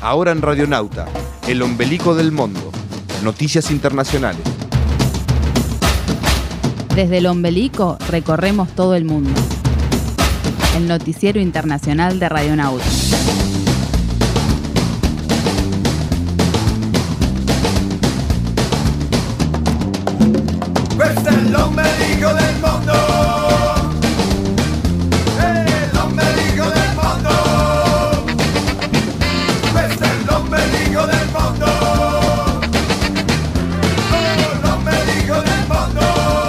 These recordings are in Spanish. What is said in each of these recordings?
Ahora en Radionauta, el ombelico del mundo. Noticias internacionales. Desde el ombelico recorremos todo el mundo. El noticiero internacional de Radionauta. Este es el ombelico del mundo. El ombelico del mundo. Este es el ombelico del mundo. El ombelico del mundo.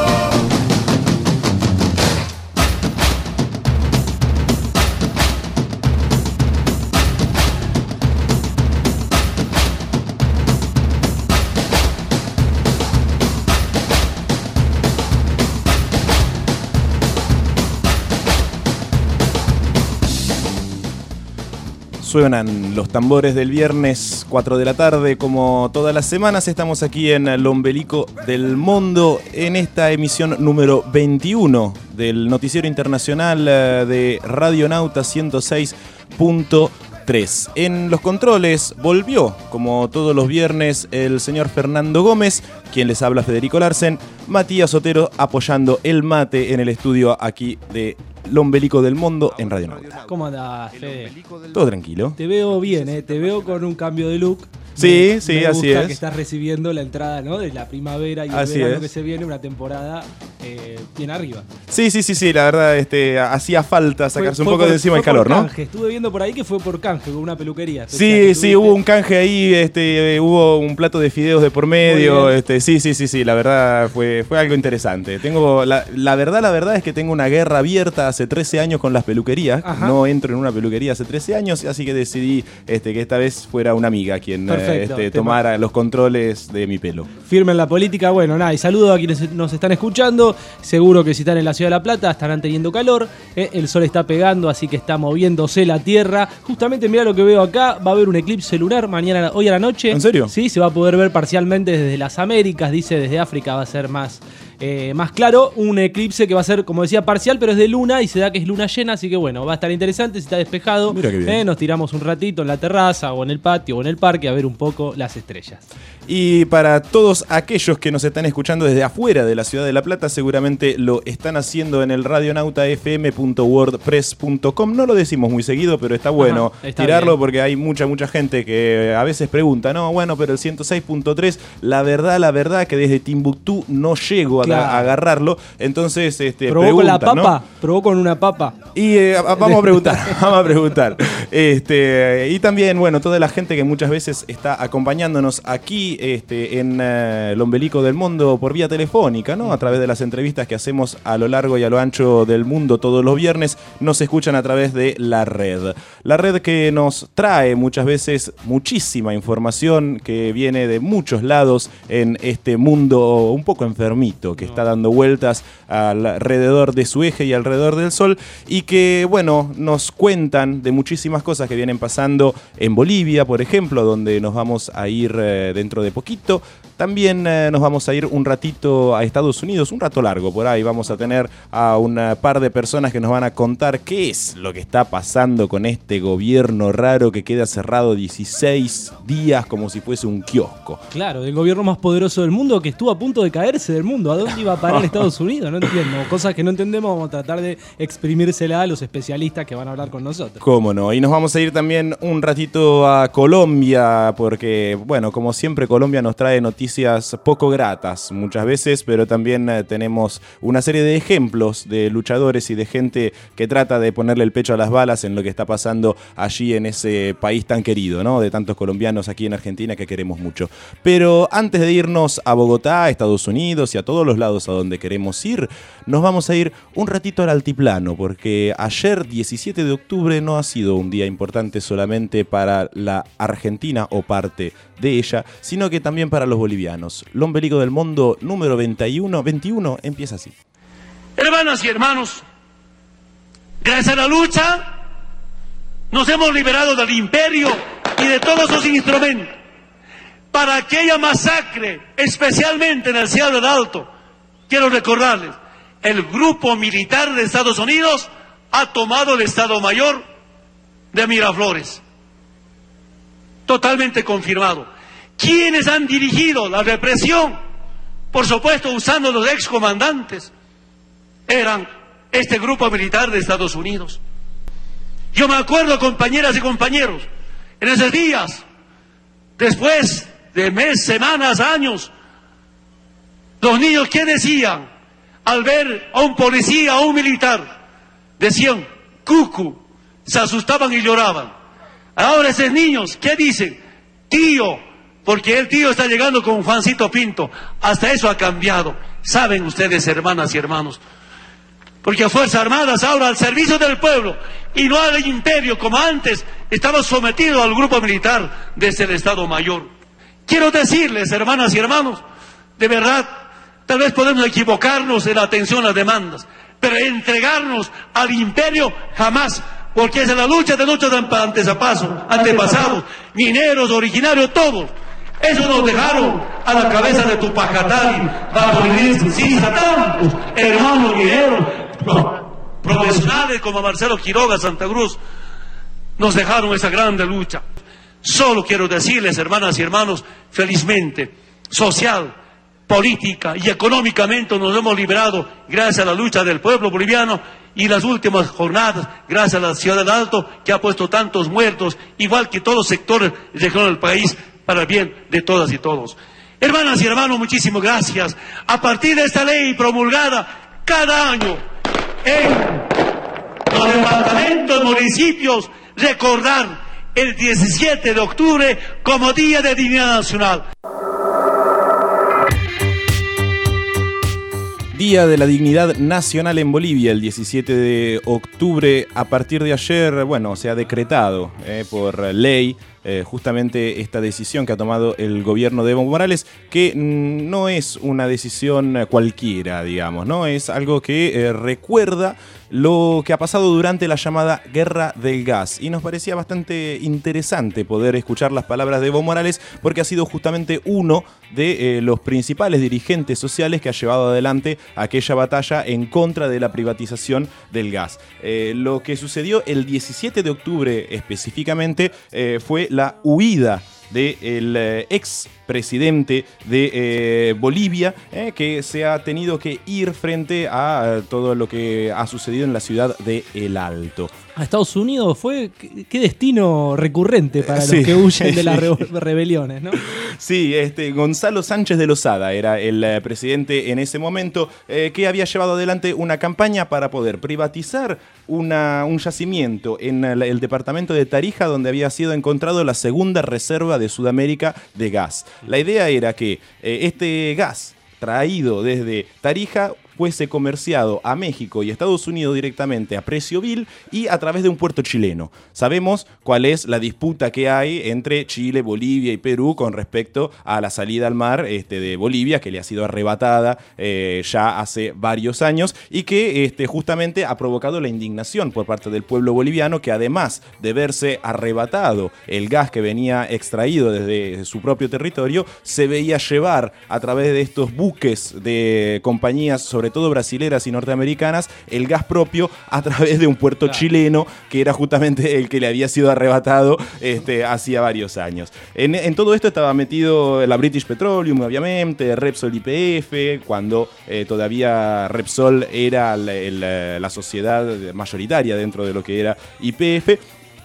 Suenan los tambores del viernes 4 de la tarde, como todas las semanas. Estamos aquí en el ombelico del mundo, en esta emisión número 21 del noticiero internacional de Radionauta 106.3. En los controles volvió, como todos los viernes, el señor Fernando Gómez, quien les habla Federico Larsen, Matías Otero apoyando el mate en el estudio aquí de el ombelico del mundo en Radionauta. ¿Cómo andás, Fede? Todo tranquilo. Te veo bien, te veo con un cambio de look. Sí, me así gusta es. que estás recibiendo la entrada, ¿no? De la primavera y el Así verano es. que se viene, una temporada bien arriba. Sí, la verdad, hacía falta sacarse un poco de encima el calor, ¿no? Canje. Estuve viendo por ahí que fue por canje, con una peluquería. Sí, hubo un canje ahí, hubo un plato de fideos de por medio, sí, la verdad fue algo interesante. Tengo la verdad es que tengo una guerra abierta hace 13 años con las peluquerías. Ajá. No entro en una peluquería hace 13 años, así que decidí que esta vez fuera una amiga quien tomara los controles de mi pelo. Firme en la política, bueno, nada, y saludo a quienes nos están escuchando. Seguro que si están en la Ciudad de La Plata estarán teniendo calor, el sol está pegando, así que está moviéndose la tierra. Justamente mira lo que veo acá, va a haber un eclipse lunar hoy a la noche. ¿En serio? Sí, se va a poder ver parcialmente desde las Américas, dice desde África va a ser más claro, un eclipse que va a ser, como decía, parcial, pero es de luna y se da que es luna llena, así que bueno, va a estar interesante si está despejado. Mira qué bien. Nos tiramos un ratito en la terraza o en el patio o en el parque a ver un poco las estrellas. Y para todos aquellos que nos están escuchando desde afuera de la Ciudad de La Plata, seguramente lo están haciendo en el radionautafm.wordpress.com. No lo decimos muy seguido, pero está bueno tirarlo bien, porque hay mucha gente que a veces pregunta, no, bueno, pero el 106.3, la verdad que desde Timbuktu no llego a agarrarlo. Entonces, ¿probó con la papa? ¿no? ¿Probó con una papa? Y vamos a preguntar. Y también, bueno, toda la gente que muchas veces está acompañándonos aquí en el ombelico del mundo por vía telefónica, ¿no? A través de las entrevistas que hacemos a lo largo y a lo ancho del mundo todos los viernes, nos escuchan a través de la red. La red que nos trae muchas veces muchísima información que viene de muchos lados en este mundo un poco enfermito que está dando vueltas alrededor de su eje y alrededor del sol, y que, bueno, nos cuentan de muchísimas cosas que vienen pasando en Bolivia, por ejemplo, donde nos vamos a ir dentro de poquito. También nos vamos a ir un ratito a Estados Unidos, un rato largo por ahí. Vamos a tener a un par de personas que nos van a contar qué es lo que está pasando con este gobierno raro que queda cerrado 16 días como si fuese un kiosco. Claro, del gobierno más poderoso del mundo que estuvo a punto de caerse del mundo. ¿A dónde iba a parar Estados Unidos? No entiendo. Cosas que no entendemos, vamos a tratar de exprimírsela a los especialistas que van a hablar con nosotros. Cómo no. Y nos vamos a ir también un ratito a Colombia porque, bueno, como siempre Colombia nos trae noticias poco gratas muchas veces, pero también tenemos una serie de ejemplos de luchadores y de gente que trata de ponerle el pecho a las balas en lo que está pasando allí en ese país tan querido, ¿no? De tantos colombianos aquí en Argentina que queremos mucho. Pero antes de irnos a Bogotá, a Estados Unidos y a todos los lados a donde queremos ir, nos vamos a ir un ratito al altiplano, porque ayer, 17 de octubre, no ha sido un día importante solamente para la Argentina o parte de ella, sino que también para los bolivianos. El ombelico del mundo número 21 empieza así. Hermanas y hermanos, gracias a la lucha nos hemos liberado del imperio y de todos sus instrumentos. Para aquella masacre, especialmente en el Cielo del Alto, quiero recordarles, el grupo militar de Estados Unidos ha tomado el Estado Mayor de Miraflores. totalmente confirmado. ¿Quiénes han dirigido la represión? Por supuesto, usando los excomandantes. Eran este grupo militar de Estados Unidos. Yo me acuerdo, compañeras y compañeros, en esos días, después de meses, semanas, años, los niños, ¿qué decían? Al ver a un policía, a un militar, decían, cucu, se asustaban y lloraban. Ahora esos niños, ¿qué dicen? Tío, porque el tío está llegando con Juancito Pinto. Hasta eso ha cambiado. Saben ustedes, hermanas y hermanos, porque Fuerzas Armadas ahora al servicio del pueblo y no al imperio como antes estaba sometido al grupo militar desde el Estado Mayor. Quiero decirles, hermanas y hermanos, de verdad, tal vez podemos equivocarnos en la atención a las demandas, pero entregarnos al imperio jamás, porque es la lucha de nuestros antepasados, mineros, originarios, todos. Eso nos dejaron a la cabeza de Tupacatari, bajo el tantos hermanos mineros, profesionales como Marcelo Quiroga, Santa Cruz, nos dejaron esa grande lucha. Solo quiero decirles, hermanas y hermanos, felizmente, social, política y económicamente nos hemos liberado gracias a la lucha del pueblo boliviano y las últimas jornadas, gracias a la ciudad del Alto, que ha puesto tantos muertos, igual que todos los sectores del país, para el bien de todas y todos. Hermanas y hermanos, muchísimas gracias. A partir de esta ley promulgada cada año en los departamentos, municipios, recordar el 17 de octubre como Día de Dignidad Nacional. Día de la Dignidad Nacional en Bolivia, el 17 de octubre. A partir de ayer, bueno, se ha decretado por ley justamente esta decisión que ha tomado el gobierno de Evo Morales, que no es una decisión cualquiera, digamos, ¿no? Es algo que recuerda lo que ha pasado durante la llamada Guerra del Gas. Y nos parecía bastante interesante poder escuchar las palabras de Evo Morales, porque ha sido justamente uno de los principales dirigentes sociales que ha llevado adelante aquella batalla en contra de la privatización del gas. Lo que sucedió el 17 de octubre específicamente fue la huida del ex presidente de Bolivia, que se ha tenido que ir frente a todo lo que ha sucedido en la ciudad de El Alto. A Estados Unidos fue, qué destino recurrente para los que huyen de las rebeliones, ¿no? Sí, Gonzalo Sánchez de Lozada era el presidente en ese momento, que había llevado adelante una campaña para poder privatizar un yacimiento en el departamento de Tarija, donde había sido encontrado la segunda reserva de Sudamérica de gas. La idea era que este gas traído desde Tarija fuese comerciado a México y Estados Unidos directamente a precio vil y a través de un puerto chileno. Sabemos cuál es la disputa que hay entre Chile, Bolivia y Perú con respecto a la salida al mar de Bolivia, que le ha sido arrebatada ya hace varios años y que justamente ha provocado la indignación por parte del pueblo boliviano, que además de verse arrebatado el gas que venía extraído desde su propio territorio, se veía llevar a través de estos buques de compañías, sobre todo brasileras y norteamericanas, el gas propio a través de un puerto chileno, que era justamente el que le había sido arrebatado hacía varios años. En todo esto estaba metido la British Petroleum, obviamente, Repsol YPF, cuando todavía Repsol era la sociedad mayoritaria dentro de lo que era YPF.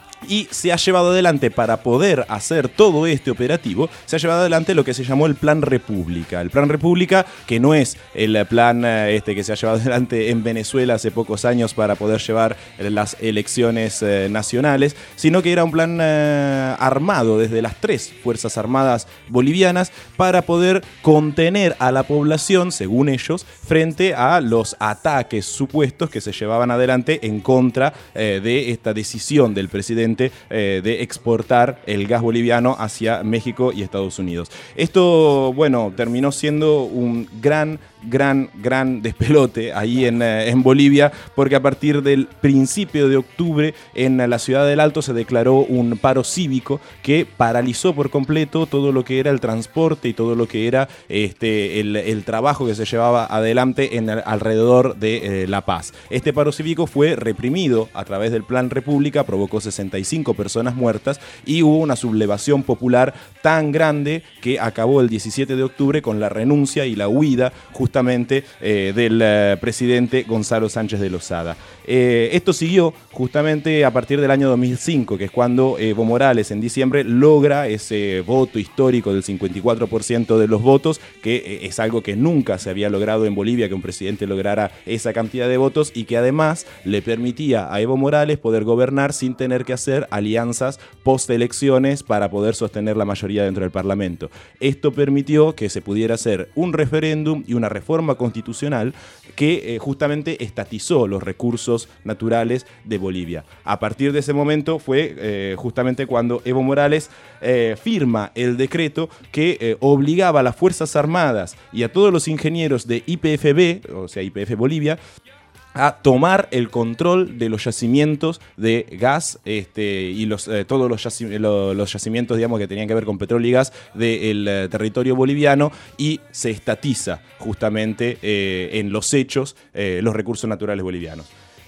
Y se ha llevado adelante, para poder hacer todo este operativo, se ha llevado adelante lo que se llamó el Plan República. El Plan República, que no es el plan que se ha llevado adelante en Venezuela hace pocos años para poder llevar las elecciones nacionales, sino que era un plan armado desde las 3 Fuerzas Armadas bolivianas para poder contener a la población, según ellos, frente a los ataques supuestos que se llevaban adelante en contra de esta decisión del presidente de exportar el gas boliviano hacia México y Estados Unidos. Esto, bueno, terminó siendo un gran despelote ahí en Bolivia, porque a partir del principio de octubre en la ciudad del Alto se declaró un paro cívico que paralizó por completo todo lo que era el transporte y todo lo que era el trabajo que se llevaba adelante alrededor de La Paz. Este paro cívico fue reprimido a través del Plan República, provocó 63 65 personas muertas, y hubo una sublevación popular tan grande que acabó el 17 de octubre con la renuncia y la huida justamente del presidente Gonzalo Sánchez de Lozada. Esto siguió justamente a partir del año 2005, que es cuando Evo Morales en diciembre logra ese voto histórico del 54% de los votos, que es algo que nunca se había logrado en Bolivia, que un presidente lograra esa cantidad de votos, y que además le permitía a Evo Morales poder gobernar sin tener que hacer alianzas post-elecciones para poder sostener la mayoría dentro del Parlamento. Esto permitió que se pudiera hacer un referéndum y una reforma constitucional que justamente estatizó los recursos naturales de Bolivia. A partir de ese momento fue justamente cuando Evo Morales firma el decreto que obligaba a las Fuerzas Armadas y a todos los ingenieros de YPF-B, o sea, YPF Bolivia, a tomar el control de los yacimientos de gas y todos los yacimientos, digamos, que tenían que ver con petróleo y gas del territorio boliviano, y se estatiza justamente en los hechos los recursos naturales bolivianos.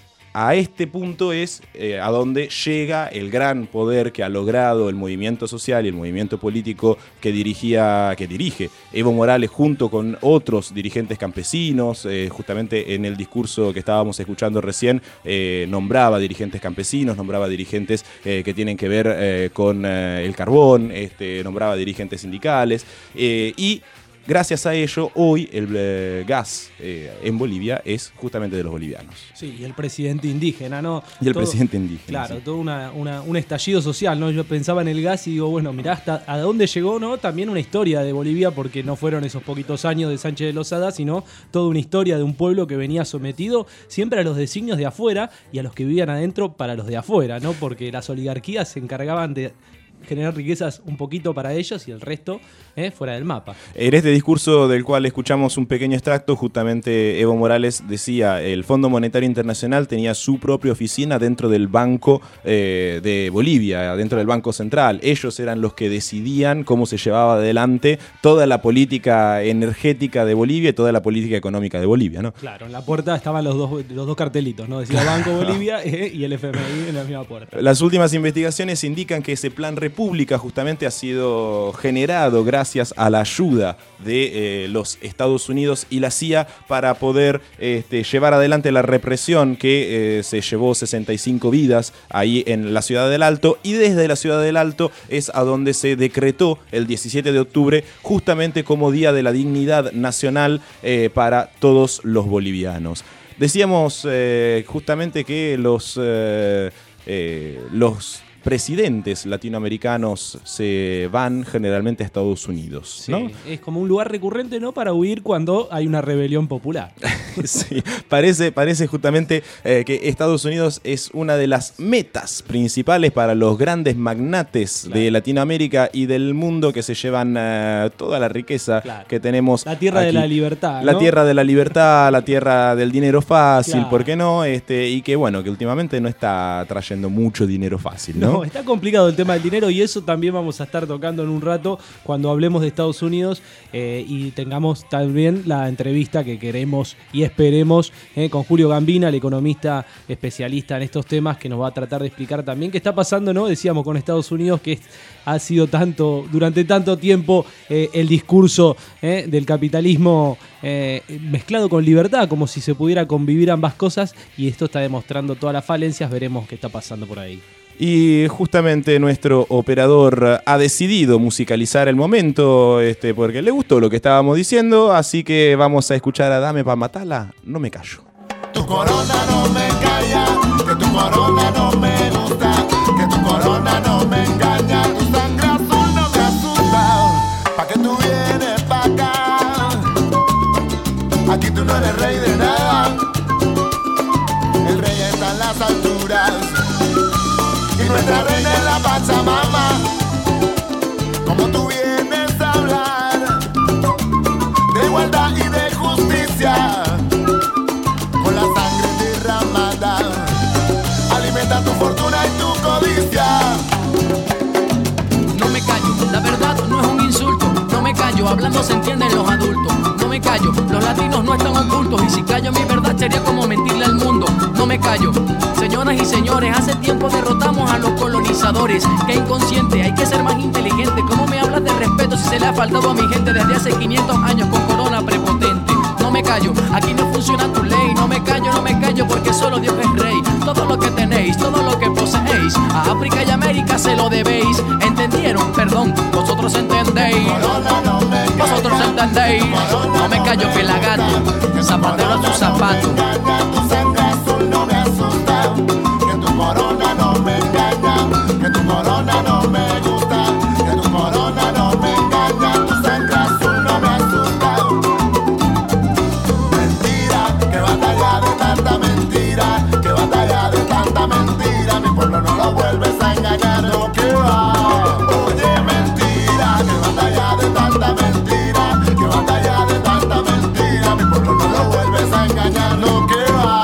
A este punto es a donde llega el gran poder que ha logrado el movimiento social y el movimiento político que dirige Evo Morales junto con otros dirigentes campesinos. Justamente en el discurso que estábamos escuchando recién nombraba dirigentes campesinos, nombraba dirigentes que tienen que ver con el carbón, nombraba dirigentes sindicales y gracias a ello, hoy el gas en Bolivia es justamente de los bolivianos. Sí, y el presidente indígena, ¿no? Y el presidente indígena. Claro, sí. Todo un estallido social, ¿no? Yo pensaba en el gas y digo, bueno, mirá hasta a dónde llegó, ¿no? También una historia de Bolivia, porque no fueron esos poquitos años de Sánchez de Lozada, sino toda una historia de un pueblo que venía sometido siempre a los designios de afuera y a los que vivían adentro para los de afuera, ¿no? Porque las oligarquías se encargaban de generar riquezas un poquito para ellos y el resto fuera del mapa. En este discurso del cual escuchamos un pequeño extracto, justamente Evo Morales decía: el Fondo Monetario Internacional tenía su propia oficina dentro del Banco de Bolivia, dentro del Banco Central. Ellos eran los que decidían cómo se llevaba adelante toda la política energética de Bolivia y toda la política económica de Bolivia, ¿no? Claro, en la puerta estaban los dos cartelitos, ¿no? Decía Banco Bolivia y el FMI en la misma puerta. Las últimas investigaciones indican que ese plan República justamente ha sido generado gracias a la ayuda de los Estados Unidos y la CIA para poder llevar adelante la represión que se llevó 65 vidas ahí en la Ciudad del Alto, y desde la Ciudad del Alto es a donde se decretó el 17 de octubre justamente como Día de la Dignidad Nacional para todos los bolivianos. Decíamos justamente que los presidentes latinoamericanos se van generalmente a Estados Unidos, ¿no? Sí, es como un lugar recurrente, ¿no? Para huir cuando hay una rebelión popular. Sí, parece justamente que Estados Unidos es una de las metas principales para los grandes magnates de Latinoamérica y del mundo que se llevan toda la riqueza que tenemos. La tierra aquí. De la libertad, ¿no? La tierra de la libertad, la tierra del dinero fácil, Claro. ¿por qué no? Y que bueno, que últimamente no está trayendo mucho dinero fácil, ¿no? No, está complicado el tema del dinero, y eso también vamos a estar tocando en un rato cuando hablemos de Estados Unidos y tengamos también la entrevista que queremos y esperemos con Julio Gambina, el economista especialista en estos temas, que nos va a tratar de explicar también qué está pasando, ¿no? Decíamos con Estados Unidos que ha sido durante tanto tiempo el discurso del capitalismo mezclado con libertad, como si se pudiera convivir ambas cosas, y esto está demostrando todas las falencias. Veremos qué está pasando por ahí. Y justamente nuestro operador ha decidido musicalizar el momento porque le gustó lo que estábamos diciendo, así que vamos a escuchar a Dame pa' matarla, no me callo. Tu corona no me calla, que tu corona no me gusta, que tu corona no me engaña, tu sangre azul no me asusta. Pa' que tú vienes pa' acá, aquí tú no eres rey de nada, el rey está en las alturas. Y nuestra reina es la Pachamama. Como tú vienes a hablar de igualdad y de justicia, con la sangre derramada, alimenta tu fortuna y tu codicia. No me callo, la verdad no es un insulto. No me callo, hablando se entienden los adultos. No me callo, los latinos no están ocultos. Y si callo mi verdad sería como mentirle al mundo. No me callo, señoras y señores, hace tiempo derrotamos a los coloniales. dictadores. Qué inconsciente, hay que ser más inteligente. ¿Cómo me hablas de respeto si se le ha faltado a mi gente desde hace 500 años con corona prepotente? No me callo, aquí no funciona tu ley. No me callo porque solo Dios es rey. Todo lo que tenéis, todo lo que poseéis, a África y América se lo debéis. ¿Entendieron? Perdón, vosotros entendéis. Vosotros entendéis. No me callo, pelagato, zapatero a tu zapato. Tu sangre azul no me asusta, que tu corona no me engaña, que tu corona no me gusta, que tu corona no me engaña, tu sangre azul no me asusta. Mentira, que batalla de tanta mentira, que batalla de tanta mentira, mi pueblo no lo vuelves a engañar, lo que va. Oye, mentira, que batalla de tanta mentira, que batalla de tanta mentira, mi pueblo no lo vuelves a engañar, lo que va.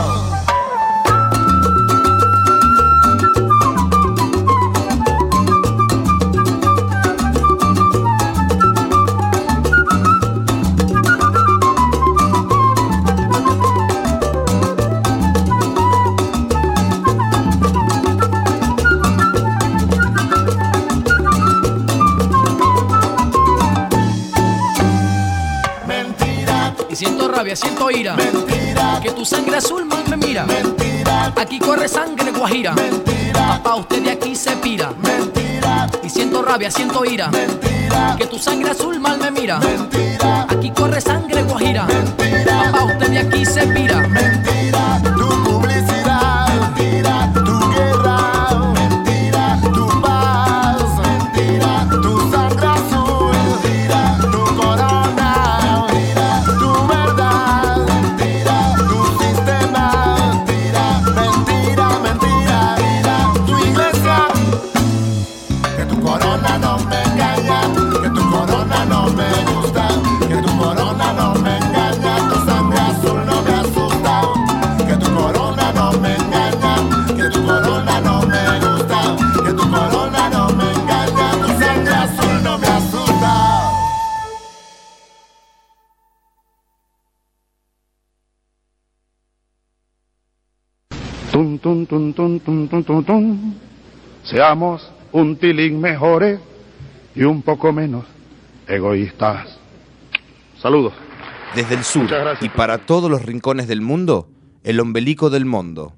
Mentira, Y siento rabia, siento ira, mentira, que tu sangre azul mal me mira. mentira, Aquí corre sangre guajira, mentira, papá usted de aquí se pira. mentira, Y siento rabia, siento ira, mentira, que tu sangre azul mal me mira. mentira, Aquí corre sangre guajira, mentira, papá usted de aquí se pira. mentira, tu publicidad, mentira, tu guerra, mentira, tu paz, mentira, tu sangre azul, mentira, tu corona, mentira, tu verdad, mentira, tu sistema, mentira, mentira, mentira, mentira, tu iglesia. Que tu corona no me engaña, que tu corona no me gusta, que tu corona no me engaña, tu sangre azul no me asusta, que tu corona no me engaña, que tu corona no me gusta, que tu corona no me engaña, tu sangre azul no me asusta. Tum, tum, tum, tum, tum, tum, tum, tum. Seamos un tilín mejores y un poco menos egoístas. Saludos. Desde el sur Muchas gracias. y para todos los rincones del mundo, el ombelico del mundo.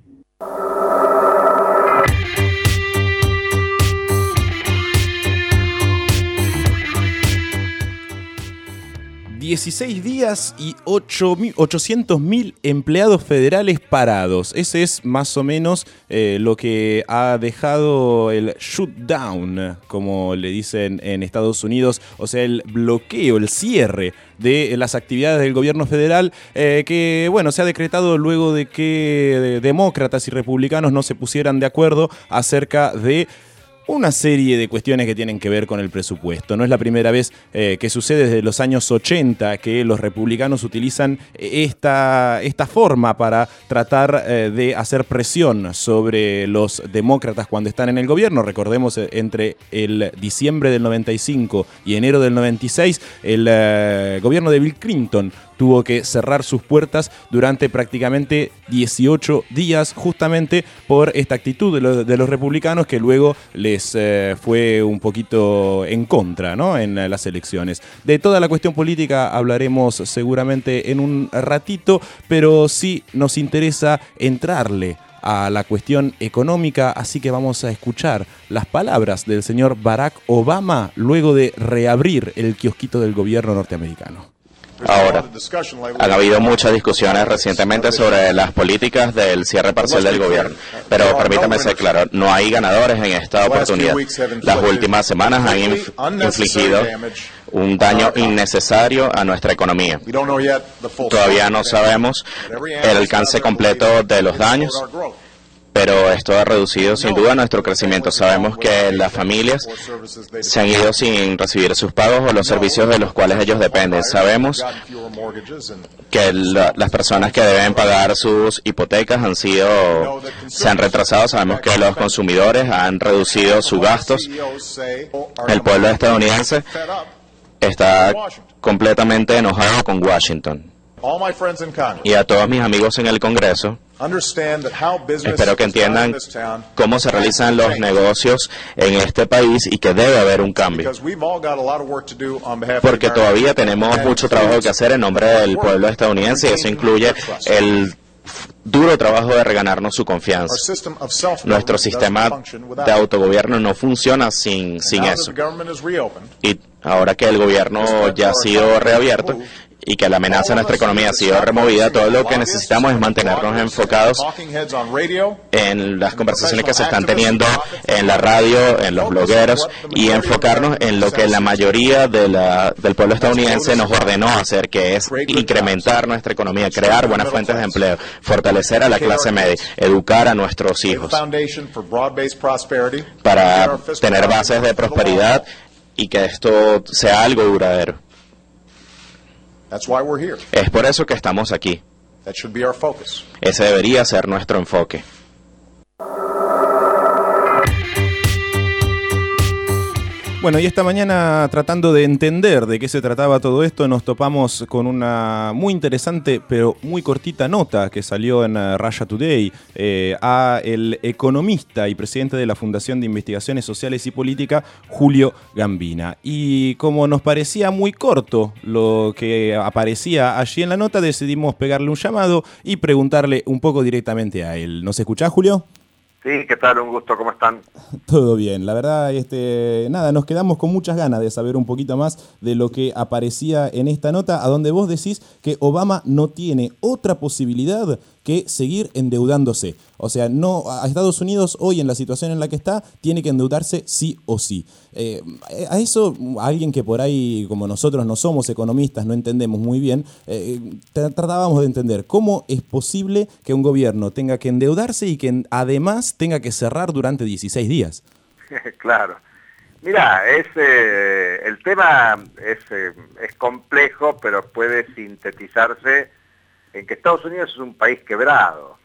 ...16 días y 800.000 empleados federales parados. Ese es más o menos lo que ha dejado el shutdown, como le dicen en Estados Unidos, o sea, el bloqueo, el cierre de las actividades del gobierno federal, que bueno, se ha decretado luego de que demócratas y republicanos no se pusieran de acuerdo acerca de una serie de cuestiones que tienen que ver con el presupuesto. No es la primera vez que sucede desde los años 80 que los republicanos utilizan esta forma para tratar de hacer presión sobre los demócratas cuando están en el gobierno. Recordemos, entre el diciembre del 95 y enero del 96, el gobierno de Bill Clinton tuvo que cerrar sus puertas durante prácticamente 18 días justamente por esta actitud de los republicanos, que luego les fue un poquito en contra, ¿no?, en las elecciones. De toda la cuestión política hablaremos seguramente en un ratito, pero sí nos interesa entrarle a la cuestión económica, así que vamos a escuchar las palabras del señor Barack Obama luego de reabrir el kiosquito del gobierno norteamericano. Ahora, han habido muchas discusiones recientemente sobre las políticas del cierre parcial del gobierno, pero permítame ser claro, no hay ganadores en esta oportunidad. Las últimas semanas han infligido un daño innecesario a nuestra economía. Todavía no sabemos el alcance completo de los daños, pero esto ha reducido sin duda nuestro crecimiento. Sabemos que las familias se han ido sin recibir sus pagos o los servicios de los cuales ellos dependen. Sabemos que las personas que deben pagar sus hipotecas se han retrasado. Sabemos que los consumidores han reducido sus gastos. El pueblo estadounidense está completamente enojado con Washington. Y a todos mis amigos en el Congreso, Espero que entiendan cómo se realizan los negocios en este país y que debe haber un cambio. Porque todavía tenemos mucho trabajo que hacer en nombre del pueblo estadounidense y eso incluye el duro trabajo de reganarnos su confianza. Nuestro sistema de autogobierno no funciona sin eso. Y ahora que el gobierno ya ha sido reabierto y que la amenaza a nuestra economía ha sido removida, todo lo que necesitamos es mantenernos enfocados en las conversaciones que se están teniendo en la radio, en los blogueros, y enfocarnos en lo que la mayoría del pueblo estadounidense nos ordenó hacer, que es incrementar nuestra economía, crear buenas fuentes de empleo, fortalecer a la clase media, educar a nuestros hijos para tener bases de prosperidad y que esto sea algo duradero. Es por eso que estamos aquí. Ese debería ser nuestro enfoque. Bueno, y esta mañana, tratando de entender de qué se trataba todo esto, nos topamos con una muy interesante pero muy cortita nota que salió en Russia Today a el economista y presidente de la Fundación de Investigaciones Sociales y Política, Julio Gambina. Y como nos parecía muy corto lo que aparecía allí en la nota, decidimos pegarle un llamado y preguntarle un poco directamente a él. ¿Nos escuchás, Julio? Sí, ¿qué tal? Un gusto, ¿cómo están? Todo bien, la verdad, nada, nos quedamos con muchas ganas de saber un poquito más de lo que aparecía en esta nota, a donde vos decís que Obama no tiene otra posibilidad que seguir endeudándose. O sea, no, a Estados Unidos hoy en la situación en la que está, tiene que endeudarse sí o sí. A eso, alguien que por ahí, como nosotros no somos economistas, no entendemos muy bien, tratábamos de entender cómo es posible que un gobierno tenga que endeudarse y que además tenga que cerrar durante 16 días. Claro. Mira, el tema es complejo, pero puede sintetizarse en que Estados Unidos es un país quebrado.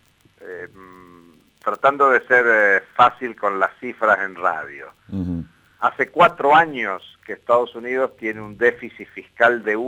Tratando de ser fácil con las cifras en radio. Uh-huh. Hace 4 años que Estados Unidos tiene un déficit fiscal de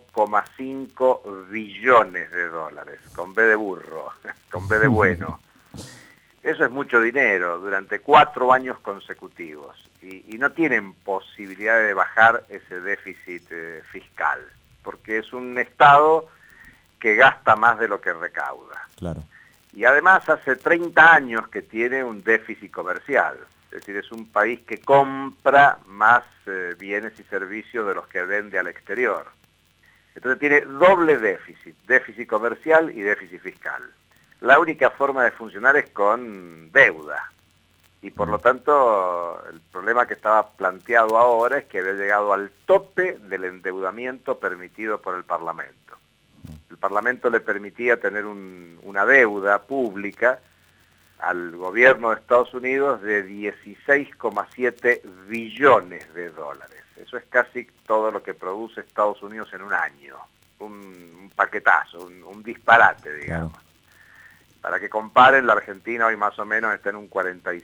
1,5 billones de dólares, con B de burro, con B de bueno. Eso es mucho dinero durante 4 años consecutivos y no tienen posibilidad de bajar ese déficit fiscal, porque es un Estado que gasta más de lo que recauda. Claro. Y además hace 30 años que tiene un déficit comercial, es decir, es un país que compra más bienes y servicios de los que vende al exterior. Entonces tiene doble déficit comercial y déficit fiscal. La única forma de funcionar es con deuda. Y por lo tanto, el problema que estaba planteado ahora es que había llegado al tope del endeudamiento permitido por el Parlamento. El Parlamento le permitía tener una deuda pública al gobierno de Estados Unidos de 16,7 billones de dólares. Eso es casi todo lo que produce Estados Unidos en un año. Un paquetazo, un disparate, digamos. Claro. Para que comparen, la Argentina hoy más o menos está en un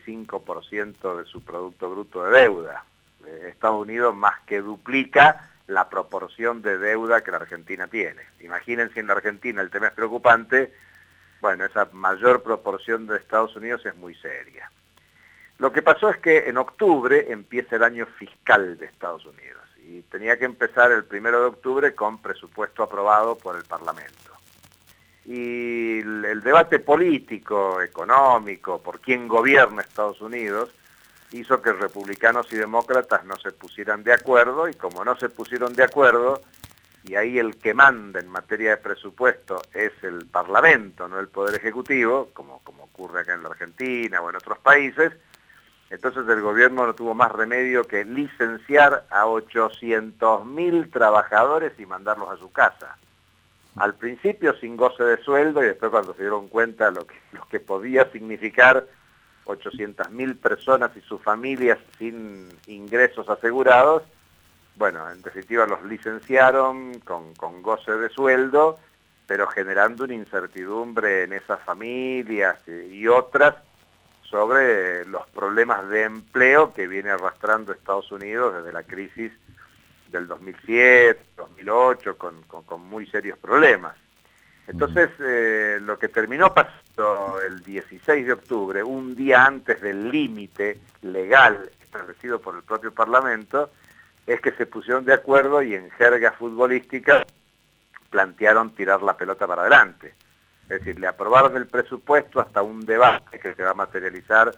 45% de su Producto Bruto de deuda. Estados Unidos más que duplica la proporción de deuda que la Argentina tiene. Imagínense, en la Argentina el tema es preocupante, bueno, esa mayor proporción de Estados Unidos es muy seria. Lo que pasó es que en octubre empieza el año fiscal de Estados Unidos y tenía que empezar el 1 de octubre con presupuesto aprobado por el Parlamento. Y el debate político, económico, por quién gobierna Estados Unidos, hizo que republicanos y demócratas no se pusieran de acuerdo, y como no se pusieron de acuerdo, y ahí el que manda en materia de presupuesto es el Parlamento, no el Poder Ejecutivo, como ocurre acá en la Argentina o en otros países, entonces el gobierno no tuvo más remedio que licenciar a 800.000 trabajadores y mandarlos a su casa. Al principio sin goce de sueldo y después cuando se dieron cuenta lo que podía significar 800.000 personas y sus familias sin ingresos asegurados, bueno, en definitiva los licenciaron con goce de sueldo, pero generando una incertidumbre en esas familias y otras sobre los problemas de empleo que viene arrastrando Estados Unidos desde la crisis del 2007, 2008, con muy serios problemas. Entonces, lo que terminó pasando hizo el 16 de octubre, un día antes del límite legal establecido por el propio Parlamento, es que se pusieron de acuerdo y en jerga futbolística plantearon tirar la pelota para adelante. Es decir, le aprobaron el presupuesto hasta un debate que se va a materializar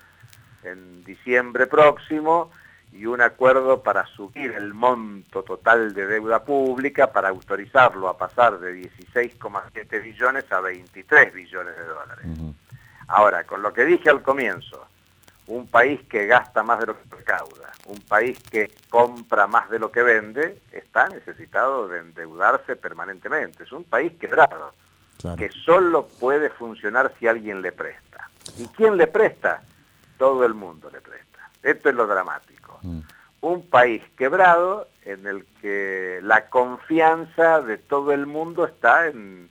en diciembre próximo y un acuerdo para subir el monto total de deuda pública para autorizarlo a pasar de 16,7 billones a 23 billones de dólares. Ahora, con lo que dije al comienzo, un país que gasta más de lo que recauda, un país que compra más de lo que vende, está necesitado de endeudarse permanentemente. Es un país quebrado, claro, que solo puede funcionar si alguien le presta. ¿Y quién le presta? Todo el mundo le presta. Esto es lo dramático. Un país quebrado en el que la confianza de todo el mundo está en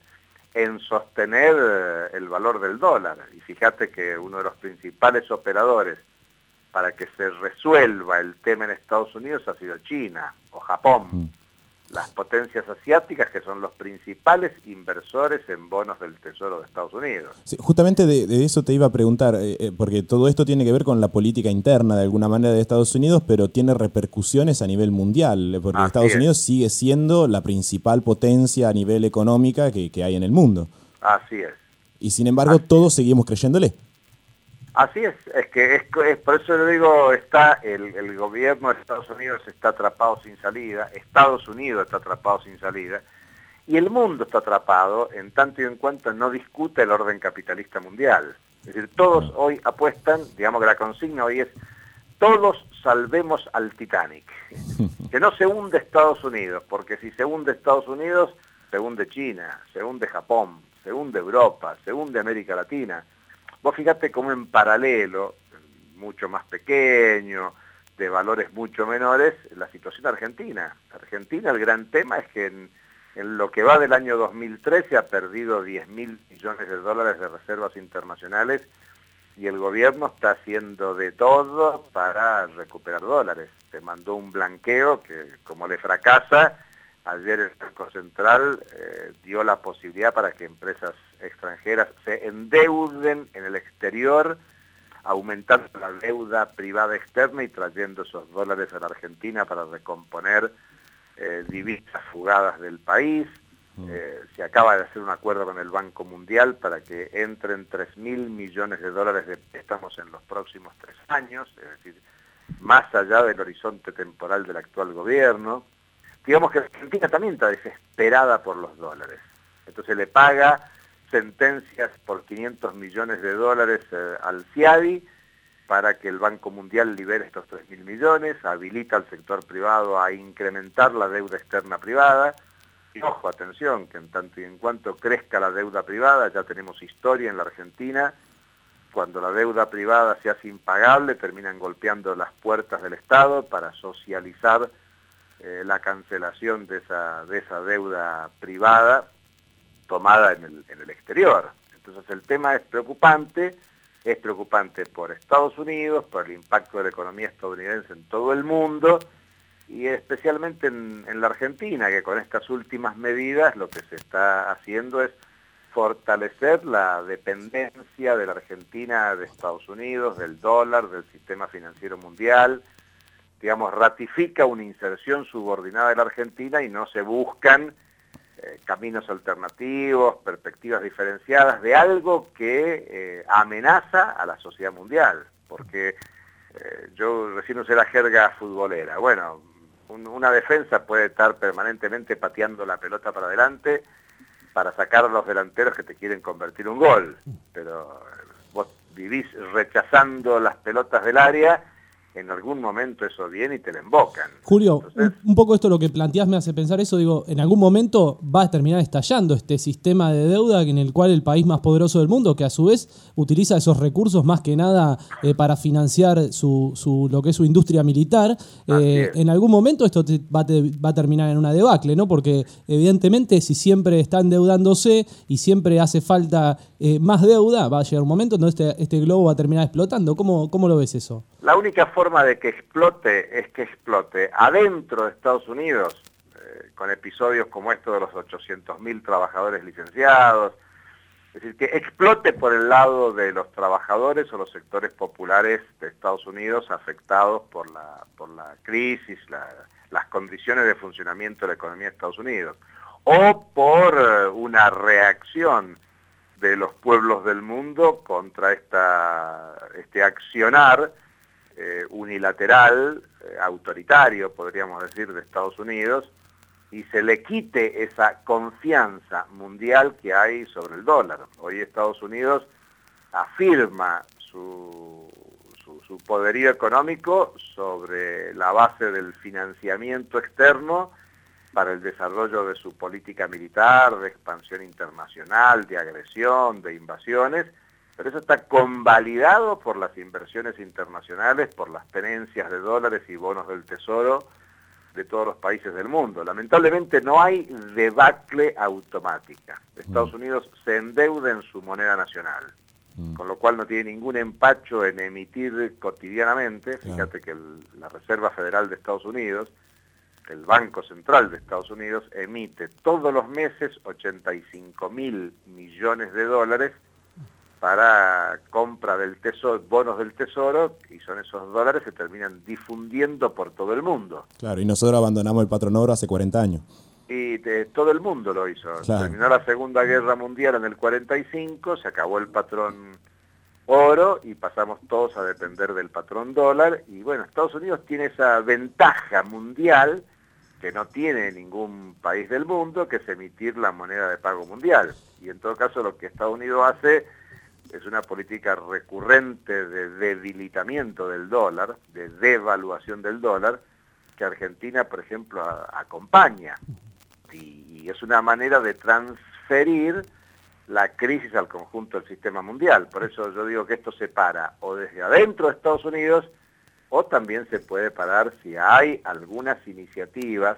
sostener el valor del dólar. Y fíjate que uno de los principales operadores para que se resuelva el tema en Estados Unidos ha sido China o Japón, las potencias asiáticas que son los principales inversores en bonos del Tesoro de Estados Unidos. Sí, justamente de eso te iba a preguntar, porque todo esto tiene que ver con la política interna de alguna manera de Estados Unidos, pero tiene repercusiones a nivel mundial, porque Así Estados Unidos sigue siendo la principal potencia a nivel económica que hay en el mundo. Así es. Y sin embargo todos seguimos creyéndole. Así es por eso le digo, está el gobierno de Estados Unidos está atrapado sin salida, Estados Unidos está atrapado sin salida, y el mundo está atrapado en tanto y en cuanto no discute el orden capitalista mundial. Es decir, todos hoy apuestan, digamos que la consigna hoy es, todos salvemos al Titanic, que no se hunde Estados Unidos, porque si se hunde Estados Unidos, se hunde China, se hunde Japón, se hunde Europa, se hunde América Latina. Vos fíjate cómo en paralelo, mucho más pequeño, de valores mucho menores, la situación argentina. Argentina, el gran tema es que en lo que va del año 2013 ha perdido 10.000 millones de dólares de reservas internacionales y el gobierno está haciendo de todo para recuperar dólares. Se mandó un blanqueo que, como le fracasa, ayer el Banco Central dio la posibilidad para que empresas extranjeras se endeuden en el exterior, aumentando la deuda privada externa y trayendo esos dólares a la Argentina para recomponer divisas fugadas del país. Se acaba de hacer un acuerdo con el Banco Mundial para que entren 3.000 millones de dólares de préstamos en los próximos 3 años, es decir, más allá del horizonte temporal del actual gobierno. Digamos que Argentina también está desesperada por los dólares. Entonces le paga sentencias por 500 millones de dólares al CIADI para que el Banco Mundial libere estos 3.000 millones, habilita al sector privado a incrementar la deuda externa privada. Y ojo, atención, que en tanto y en cuanto crezca la deuda privada, ya tenemos historia en la Argentina, cuando la deuda privada se hace impagable, terminan golpeando las puertas del Estado para socializar la cancelación de esa deuda privada tomada en el exterior. Entonces el tema es preocupante por Estados Unidos, por el impacto de la economía estadounidense en todo el mundo y especialmente en la Argentina, que con estas últimas medidas lo que se está haciendo es fortalecer la dependencia de la Argentina de Estados Unidos, del dólar, del sistema financiero mundial. Digamos, ratifica una inserción subordinada de la Argentina y no se buscan caminos alternativos, perspectivas diferenciadas de algo que amenaza a la sociedad mundial. Porque yo recién usé la jerga futbolera. Bueno, una defensa puede estar permanentemente pateando la pelota para adelante para sacar a los delanteros que te quieren convertir un gol. Pero vos vivís rechazando las pelotas del área, en algún momento eso viene y te la embocan. Julio, entonces, un poco esto lo que planteás me hace pensar eso, digo, en algún momento va a terminar estallando este sistema de deuda en el cual el país más poderoso del mundo, que a su vez utiliza esos recursos más que nada para financiar lo que es su industria militar, en algún momento esto va a terminar en una debacle, ¿no? Porque evidentemente si siempre está endeudándose y siempre hace falta más deuda, va a llegar un momento donde este globo va a terminar explotando. ¿Cómo lo ves eso? La única forma de que explote es que explote adentro de Estados Unidos, con episodios como estos de los 800.000 trabajadores licenciados, Es decir, que explote por el lado de los trabajadores o los sectores populares de Estados Unidos afectados por la crisis, las condiciones de funcionamiento de la economía de Estados Unidos, o por una reacción de los pueblos del mundo contra este accionar unilateral, autoritario, podríamos decir, de Estados Unidos, y se le quite esa confianza mundial que hay sobre el dólar. Hoy Estados Unidos afirma su poderío económico sobre la base del financiamiento externo para el desarrollo de su política militar, de expansión internacional, de agresión, de invasiones, pero eso está convalidado por las inversiones internacionales, por las tenencias de dólares y bonos del Tesoro de todos los países del mundo. Lamentablemente no hay debacle automática. Estados Unidos se endeuda en su moneda nacional, con lo cual no tiene ningún empacho en emitir cotidianamente. Fíjate que la Reserva Federal de Estados Unidos, el Banco Central de Estados Unidos, emite todos los meses 85.000 millones de dólares para compra del tesoro, bonos del Tesoro, y son esos dólares que se terminan difundiendo por todo el mundo. Claro, y nosotros abandonamos el patrón oro hace 40 años. Y todo el mundo lo hizo. Claro. Terminó la Segunda Guerra Mundial en el 45, se acabó el patrón oro y pasamos todos a depender del patrón dólar. Y bueno, Estados Unidos tiene esa ventaja mundial que no tiene ningún país del mundo, que es emitir la moneda de pago mundial. Y en todo caso lo que Estados Unidos hace es una política recurrente de debilitamiento del dólar, de devaluación del dólar, que Argentina, por ejemplo, acompaña. Y es una manera de transferir la crisis al conjunto del sistema mundial. Por eso yo digo que esto se para o desde adentro de Estados Unidos, o también se puede parar si hay algunas iniciativas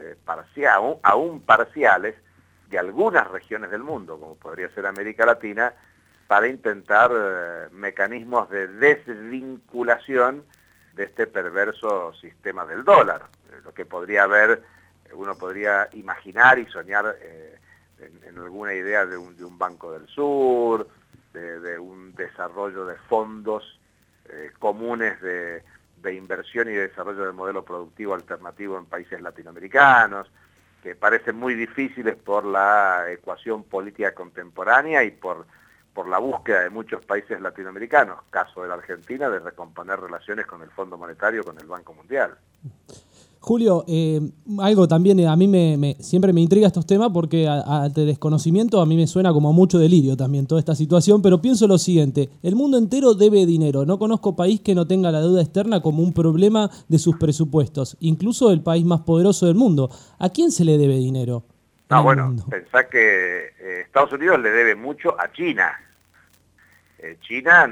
aún parciales de algunas regiones del mundo, como podría ser América Latina, para intentar mecanismos de desvinculación de este perverso sistema del dólar. Lo que uno podría imaginar y soñar en alguna idea de un Banco del Sur, de un desarrollo de fondos comunes de inversión y de desarrollo del modelo productivo alternativo en países latinoamericanos, que parecen muy difíciles por la ecuación política contemporánea y por la búsqueda de muchos países latinoamericanos, caso de la Argentina, de recomponer relaciones con el Fondo Monetario, con el Banco Mundial. Julio, algo también a mí siempre me intriga estos temas porque ante desconocimiento a mí me suena como mucho delirio también toda esta situación, pero pienso lo siguiente: el mundo entero debe dinero. No conozco país que no tenga la deuda externa como un problema de sus presupuestos, incluso el país más poderoso del mundo. ¿A quién se le debe dinero? Pensá que Estados Unidos le debe mucho a China. China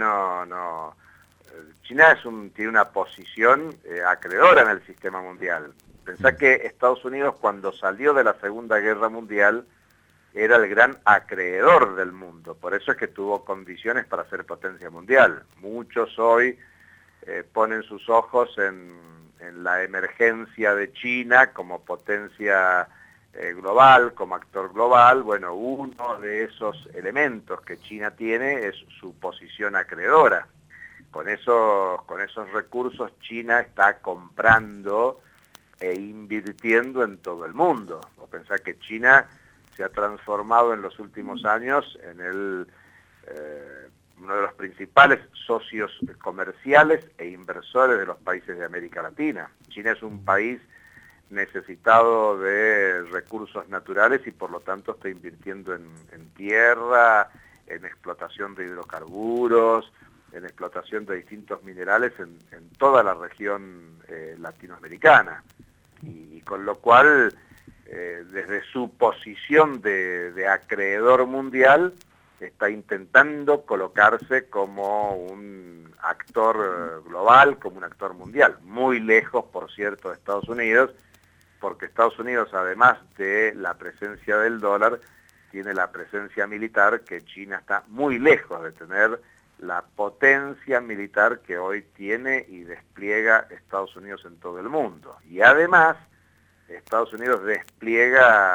tiene una posición acreedora en el sistema mundial. Pensá que Estados Unidos, cuando salió de la Segunda Guerra Mundial, era el gran acreedor del mundo. Por eso es que tuvo condiciones para ser potencia mundial. Muchos hoy ponen sus ojos en la emergencia de China como potencia global, como actor global. Bueno, uno de esos elementos que China tiene es su posición acreedora. Con esos recursos China está comprando e invirtiendo en todo el mundo. Vos pensás que China se ha transformado en los últimos años en uno de los principales socios comerciales e inversores de los países de América Latina. China es un país necesitado de recursos naturales y por lo tanto está invirtiendo en tierra, en explotación de hidrocarburos, en explotación de distintos minerales en toda la región latinoamericana. Y con lo cual, desde su posición de acreedor mundial, está intentando colocarse como un actor global, como un actor mundial, muy lejos, por cierto, de Estados Unidos, porque Estados Unidos, además de la presencia del dólar, tiene la presencia militar, que China está muy lejos de tener la potencia militar que hoy tiene y despliega Estados Unidos en todo el mundo. Y además, Estados Unidos despliega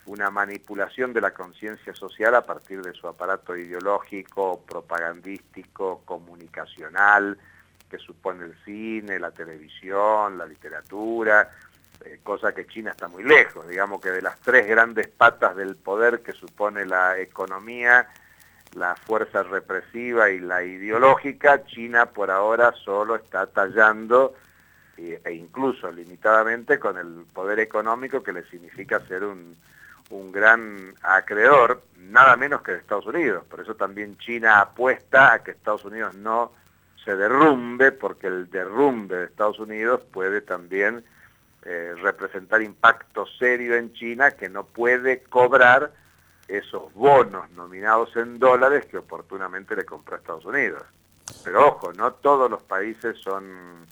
una manipulación de la conciencia social a partir de su aparato ideológico, propagandístico, comunicacional, que supone el cine, la televisión, la literatura, cosa que China está muy lejos. Digamos que de las tres grandes patas del poder que supone la economía, la fuerza represiva y la ideológica, China por ahora solo está tallando, e incluso limitadamente, con el poder económico que le significa ser un gran acreedor, nada menos que de Estados Unidos. Por eso también China apuesta a que Estados Unidos no se derrumbe, porque el derrumbe de Estados Unidos puede también representar impacto serio en China, que no puede cobrar esos bonos nominados en dólares que oportunamente le compró a Estados Unidos. Pero ojo, no todos los países son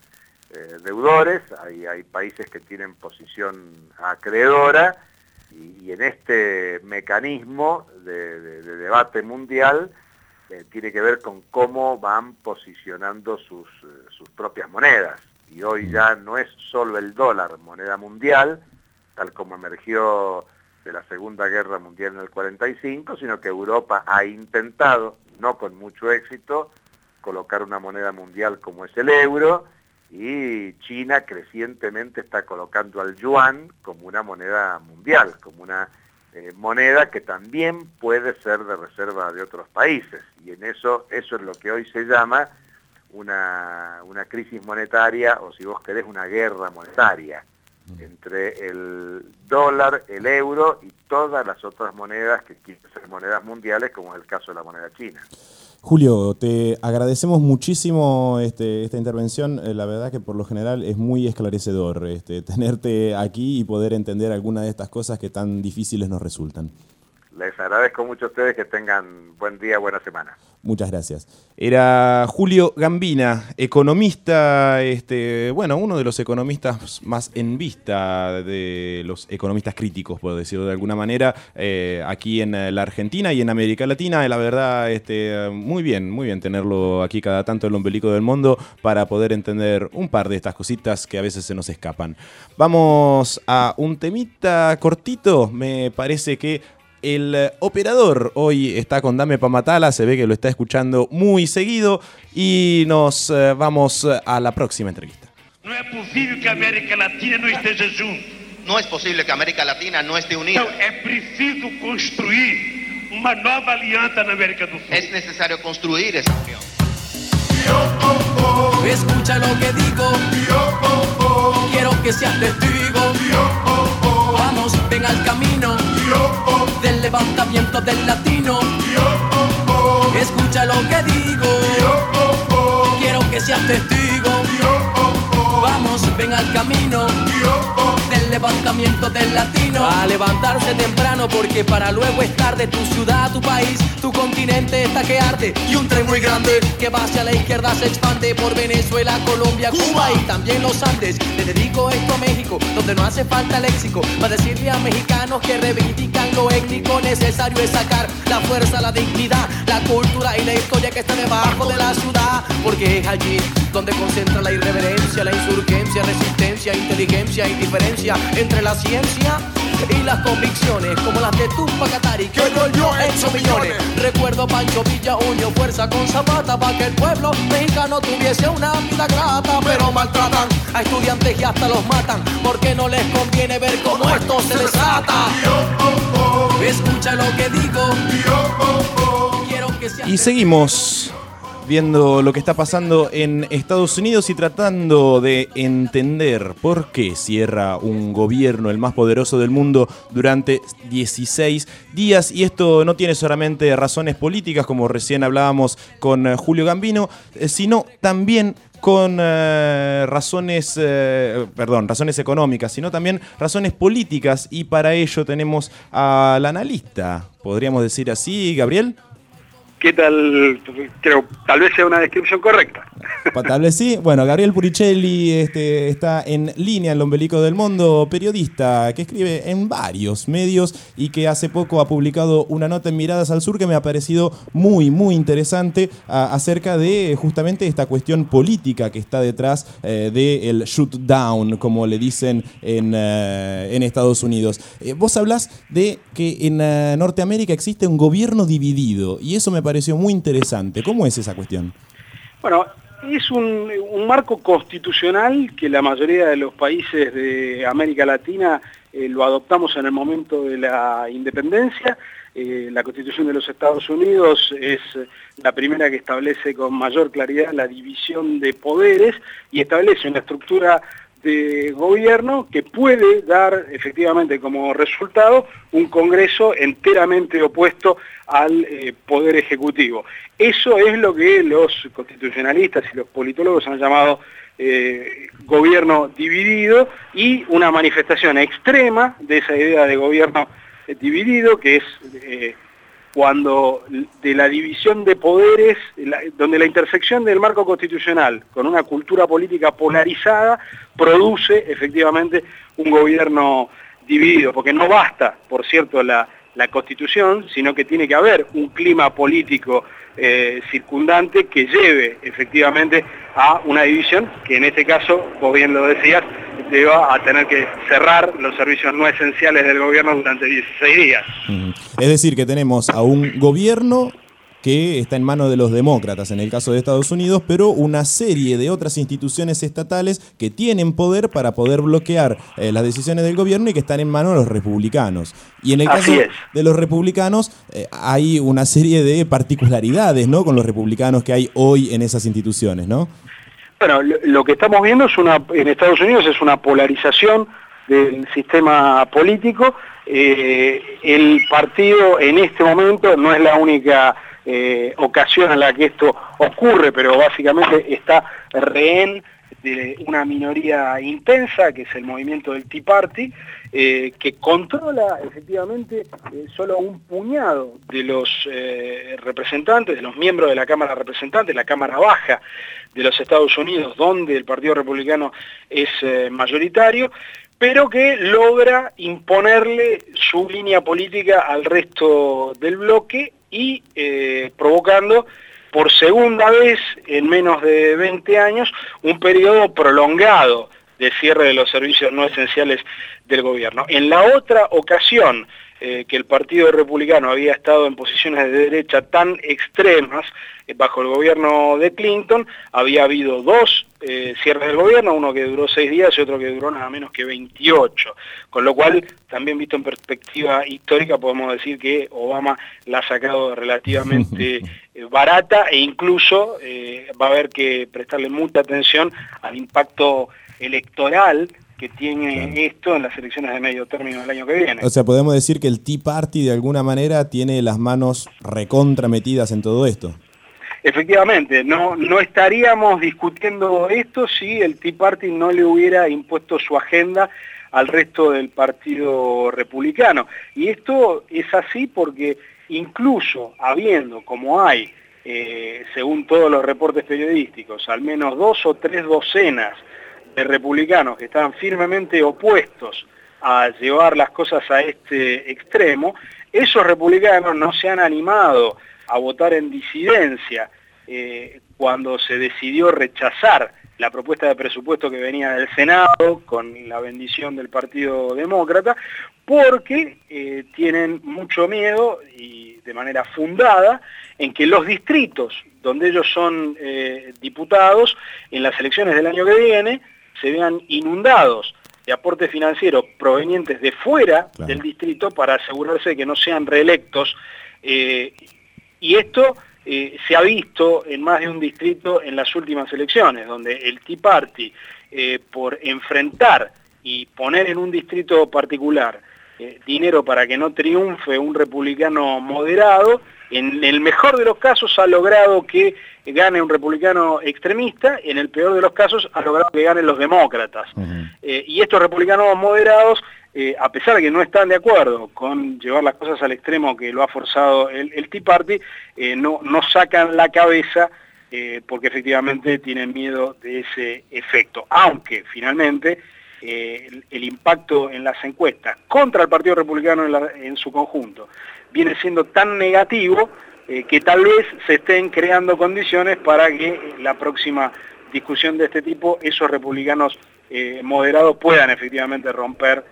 deudores, hay países que tienen posición acreedora, y en este mecanismo de debate mundial tiene que ver con cómo van posicionando sus propias monedas. Y hoy ya no es solo el dólar moneda mundial, tal como emergió de la Segunda Guerra Mundial en el 45, sino que Europa ha intentado, no con mucho éxito, colocar una moneda mundial como es el euro, y China crecientemente está colocando al yuan como una moneda mundial, como una moneda que también puede ser de reserva de otros países. Y en eso es lo que hoy se llama una crisis monetaria, o si vos querés, una guerra monetaria entre el dólar, el euro y todas las otras monedas que quieren ser monedas mundiales, como es el caso de la moneda china. Julio, te agradecemos muchísimo esta intervención. La verdad que por lo general es muy esclarecedor tenerte aquí y poder entender algunas de estas cosas que tan difíciles nos resultan. Les agradezco mucho a ustedes, que tengan buen día, buena semana. Muchas gracias. Era Julio Gambina, economista, uno de los economistas más en vista de los economistas críticos, puedo decirlo de alguna manera, aquí en la Argentina y en América Latina. La verdad, muy bien tenerlo aquí cada tanto en el Ombelico del Mundo para poder entender un par de estas cositas que a veces se nos escapan. Vamos a un temita cortito. Me parece que el operador hoy está con Dame Pa' Matala, se ve que lo está escuchando muy seguido, y nos vamos a la próxima entrevista. No es posible que América Latina no esteja junto. No es posible que América Latina no esté unida. Então, é preciso construir uma nova aliança na América do Sul. Es necesario construir esa unión. Escucha lo que digo, quiero que seas testigo. Vamos, ven al camino del levantamiento del latino. Escucha lo que digo, quiero que seas testigo. Vamos, ven al camino del levantamiento del latino. A levantarse temprano, porque para luego es tarde. Tu ciudad, tu país, tu continente está que arde. Y un tren muy grande que va hacia la izquierda se expande por Venezuela, Colombia, Cuba y también los Andes. Le dedico esto a México, donde no hace falta léxico, para decirle a mexicanos que reivindican lo étnico. Necesario es sacar la fuerza, la dignidad, la cultura y la historia que está debajo de la ciudad, porque es allí donde concentra la irreverencia, la insurgencia, resistencia, inteligencia, indiferencia entre la ciencia y las convicciones, como las de Tupac Katari, que hoy volvió hecho millones. Recuerdo Pancho Villa unió fuerza con Zapata para que el pueblo mexicano tuviese una vida grata, pero maltratan a estudiantes y hasta los matan, porque no les conviene ver cómo esto se desata. Escucha lo que digo, quiero que sea. Y seguimos viendo lo que está pasando en Estados Unidos y tratando de entender por qué cierra un gobierno, el más poderoso del mundo, durante 16 días. Y esto no tiene solamente razones políticas, como recién hablábamos con Julio Gambino, sino también con razones económicas, sino también razones políticas. Y para ello tenemos al analista, podríamos decir así, Gabriel. ¿Qué tal? Creo, tal vez sea una descripción correcta. Tal vez sí. Bueno, Gabriel Puricelli está en línea en el Ombelico del Mundo, periodista que escribe en varios medios y que hace poco ha publicado una nota en Miradas al Sur que me ha parecido muy, muy interesante acerca de justamente esta cuestión política que está detrás del shutdown, como le dicen en Estados Unidos. Vos hablás de que en Norteamérica existe un gobierno dividido y eso me pareció muy interesante. ¿Cómo es esa cuestión? Bueno, es un marco constitucional que la mayoría de los países de América Latina lo adoptamos en el momento de la independencia. La Constitución de los Estados Unidos es la primera que establece con mayor claridad la división de poderes y establece una estructura de gobierno que puede dar efectivamente como resultado un Congreso enteramente opuesto al Poder Ejecutivo. Eso es lo que los constitucionalistas y los politólogos han llamado gobierno dividido y una manifestación extrema de esa idea de gobierno dividido, que es cuando de la división de poderes, donde la intersección del marco constitucional con una cultura política polarizada produce efectivamente un gobierno dividido, porque no basta, por cierto, la Constitución, sino que tiene que haber un clima político circundante que lleve efectivamente a una división que en este caso, vos bien lo decías, lleva a tener que cerrar los servicios no esenciales del gobierno durante 16 días. Es decir, que tenemos a un gobierno que está en manos de los demócratas, en el caso de Estados Unidos, pero una serie de otras instituciones estatales que tienen poder para poder bloquear las decisiones del gobierno y que están en manos de los republicanos. Y en el caso de los republicanos hay una serie de particularidades, ¿no?, con los republicanos que hay hoy en esas instituciones, ¿no? Bueno, lo que estamos viendo es en Estados Unidos es una polarización del sistema político. El partido en este momento no es la única ocasión en la que esto ocurre, pero básicamente está rehén de una minoría intensa, que es el movimiento del Tea Party, que controla efectivamente solo un puñado de los representantes, de los miembros de la Cámara de Representantes, la Cámara Baja de los Estados Unidos, donde el Partido Republicano es mayoritario, pero que logra imponerle su línea política al resto del bloque y provocando por segunda vez en menos de 20 años un periodo prolongado de cierre de los servicios no esenciales del gobierno. En la otra ocasión que el Partido Republicano había estado en posiciones de derecha tan extremas bajo el gobierno de Clinton, había habido dos cierres del gobierno, uno que duró 6 días y otro que duró nada menos que 28, con lo cual también visto en perspectiva histórica podemos decir que Obama la ha sacado relativamente barata e incluso va a haber que prestarle mucha atención al impacto electoral que tiene esto en las elecciones de medio término del año que viene. O sea, podemos decir que el Tea Party de alguna manera tiene las manos recontrametidas en todo esto. Efectivamente, no estaríamos discutiendo esto si el Tea Party no le hubiera impuesto su agenda al resto del Partido Republicano. Y esto es así porque incluso habiendo, como hay, según todos los reportes periodísticos, al menos 2 o 3 docenas de republicanos que estaban firmemente opuestos a llevar las cosas a este extremo, esos republicanos no se han animado a votar en disidencia cuando se decidió rechazar la propuesta de presupuesto que venía del Senado con la bendición del Partido Demócrata, porque tienen mucho miedo y de manera fundada en que los distritos donde ellos son diputados en las elecciones del año que viene se vean inundados de aportes financieros provenientes de fuera del distrito para asegurarse de que no sean reelectos. Y esto se ha visto en más de un distrito en las últimas elecciones, donde el Tea Party, por enfrentar y poner en un distrito particular dinero para que no triunfe un republicano moderado. En el mejor de los casos ha logrado que gane un republicano extremista, en el peor de los casos ha logrado que ganen los demócratas. Y estos republicanos moderados, a pesar de que no están de acuerdo con llevar las cosas al extremo que lo ha forzado el Tea Party, no sacan la cabeza porque efectivamente tienen miedo de ese efecto. Aunque finalmente el impacto en las encuestas contra el Partido Republicano en su conjunto viene siendo tan negativo que tal vez se estén creando condiciones para que la próxima discusión de este tipo, esos republicanos moderados puedan efectivamente romper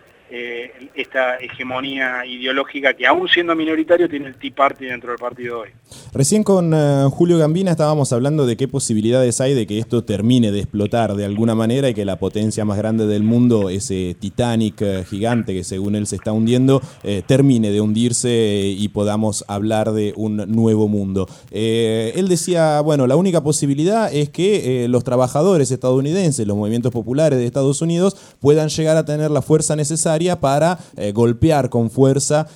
esta hegemonía ideológica que, aún siendo minoritario, tiene el Tea Party dentro del partido hoy. Recién con Julio Gambina estábamos hablando de qué posibilidades hay de que esto termine de explotar de alguna manera y que la potencia más grande del mundo, ese Titanic gigante que según él se está hundiendo, termine de hundirse y podamos hablar de un nuevo mundo. Él decía, bueno, la única posibilidad es que los trabajadores estadounidenses, los movimientos populares de Estados Unidos, puedan llegar a tener la fuerza necesaria para golpear con fuerza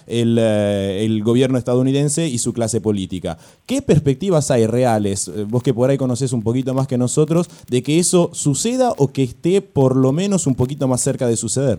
el gobierno estadounidense y su clase política. ¿Qué perspectivas hay reales, vos que por ahí conocés un poquito más que nosotros, de que eso suceda o que esté por lo menos un poquito más cerca de suceder?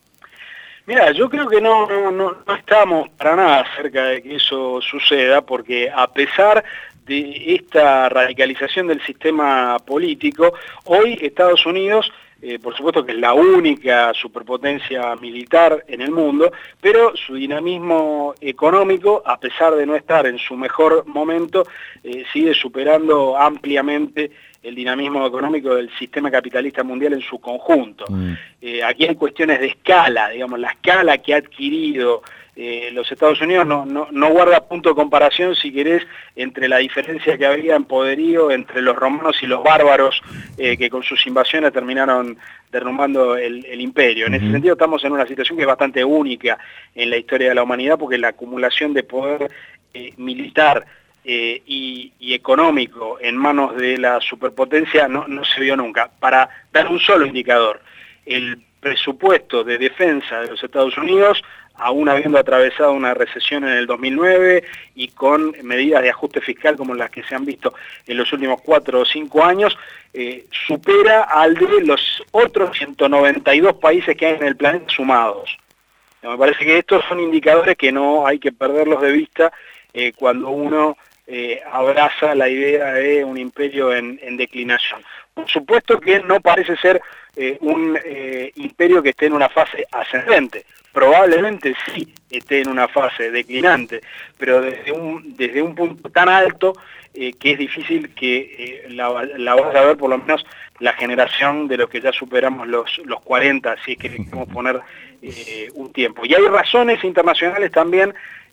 Mira, yo creo que no estamos para nada cerca de que eso suceda, porque a pesar de esta radicalización del sistema político, hoy Estados Unidos, por supuesto que es la única superpotencia militar en el mundo, pero su dinamismo económico, a pesar de no estar en su mejor momento, sigue superando ampliamente el dinamismo económico del sistema capitalista mundial en su conjunto. Aquí hay cuestiones de escala, digamos, la escala que ha adquirido los Estados Unidos no guarda punto de comparación, si querés, entre la diferencia que había en poderío entre los romanos y los bárbaros que con sus invasiones terminaron derrumbando el imperio. En ese sentido estamos en una situación que es bastante única en la historia de la humanidad, porque la acumulación de poder militar y económico en manos de la superpotencia no se vio nunca. Para dar un solo indicador, el presupuesto de defensa de los Estados Unidos, aún habiendo atravesado una recesión en el 2009 y con medidas de ajuste fiscal como las que se han visto en los últimos 4 o 5 años, supera al de los otros 192 países que hay en el planeta sumados. Me parece que estos son indicadores que no hay que perderlos de vista cuando uno abraza la idea de un imperio en declinación. Por supuesto que no parece ser un imperio que esté en una fase ascendente. Probablemente sí esté en una fase declinante, pero desde un punto tan alto que es difícil que la vaya a ver por lo menos la generación de los que ya superamos los 40, si es que queremos poner un tiempo. Y hay razones internacionales también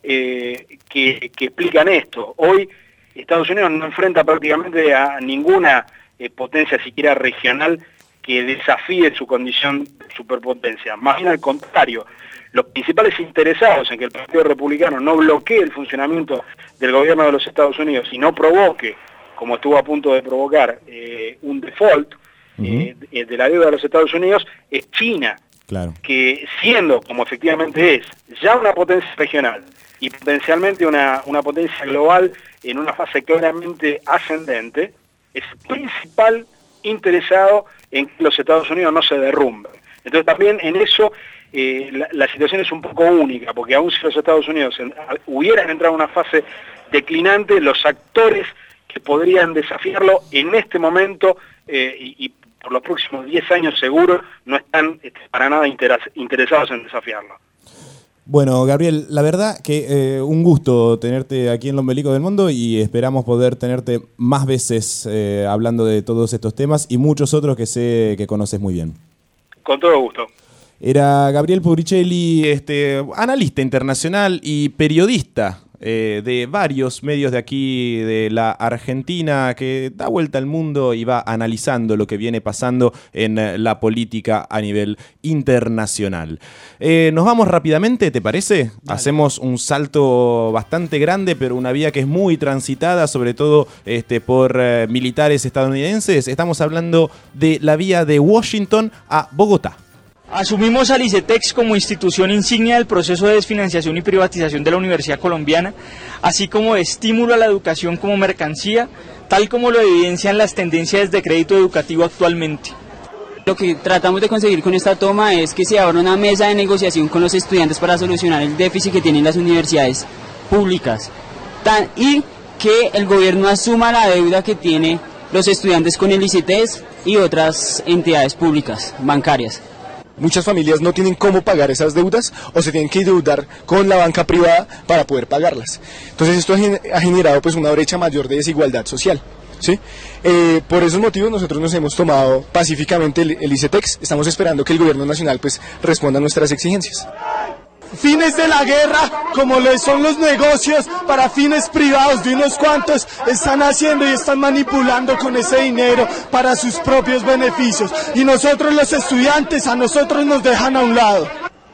que explican esto. Hoy Estados Unidos no enfrenta prácticamente a ninguna potencia siquiera regional que desafíe su condición de superpotencia. Más bien al contrario, los principales interesados en que el Partido Republicano no bloquee el funcionamiento del gobierno de los Estados Unidos y no provoque, como estuvo a punto de provocar, un default de la deuda de los Estados Unidos, es China, que siendo, como efectivamente es, ya una potencia regional y potencialmente una potencia global en una fase claramente ascendente, es principal interesado en que los Estados Unidos no se derrumben. Entonces también en eso la situación es un poco única, porque aún si los Estados Unidos hubieran entrado en una fase declinante, los actores que podrían desafiarlo en este momento y por los próximos 10 años seguro no están para nada interesados en desafiarlo. Bueno, Gabriel, la verdad que un gusto tenerte aquí en Lo Ombelico del Mundo y esperamos poder tenerte más veces hablando de todos estos temas y muchos otros que sé que conoces muy bien. Con todo gusto. Era Gabriel Puricelli, analista internacional y periodista de varios medios de aquí de la Argentina, que da vuelta al mundo y va analizando lo que viene pasando en la política a nivel internacional. Nos vamos rápidamente, ¿te parece? Dale. Hacemos un salto bastante grande, pero una vía que es muy transitada, sobre todo por militares estadounidenses. Estamos hablando de la vía de Washington a Bogotá. Asumimos al ICETEX como institución insignia del proceso de desfinanciación y privatización de la Universidad Colombiana, así como de estímulo a la educación como mercancía, tal como lo evidencian las tendencias de crédito educativo actualmente. Lo que tratamos de conseguir con esta toma es que se abra una mesa de negociación con los estudiantes para solucionar el déficit que tienen las universidades públicas y que el gobierno asuma la deuda que tienen los estudiantes con el ICETEX y otras entidades públicas, bancarias. Muchas familias no tienen cómo pagar esas deudas o se tienen que endeudar con la banca privada para poder pagarlas. Entonces esto ha generado pues una brecha mayor de desigualdad social. ¿Sí? Por esos motivos nosotros nos hemos tomado pacíficamente el ICETEX. Estamos esperando que el gobierno nacional pues responda a nuestras exigencias. Fines de la guerra, como lo son los negocios para fines privados de unos cuantos, están haciendo y están manipulando con ese dinero para sus propios beneficios. Y nosotros los estudiantes, a nosotros nos dejan a un lado.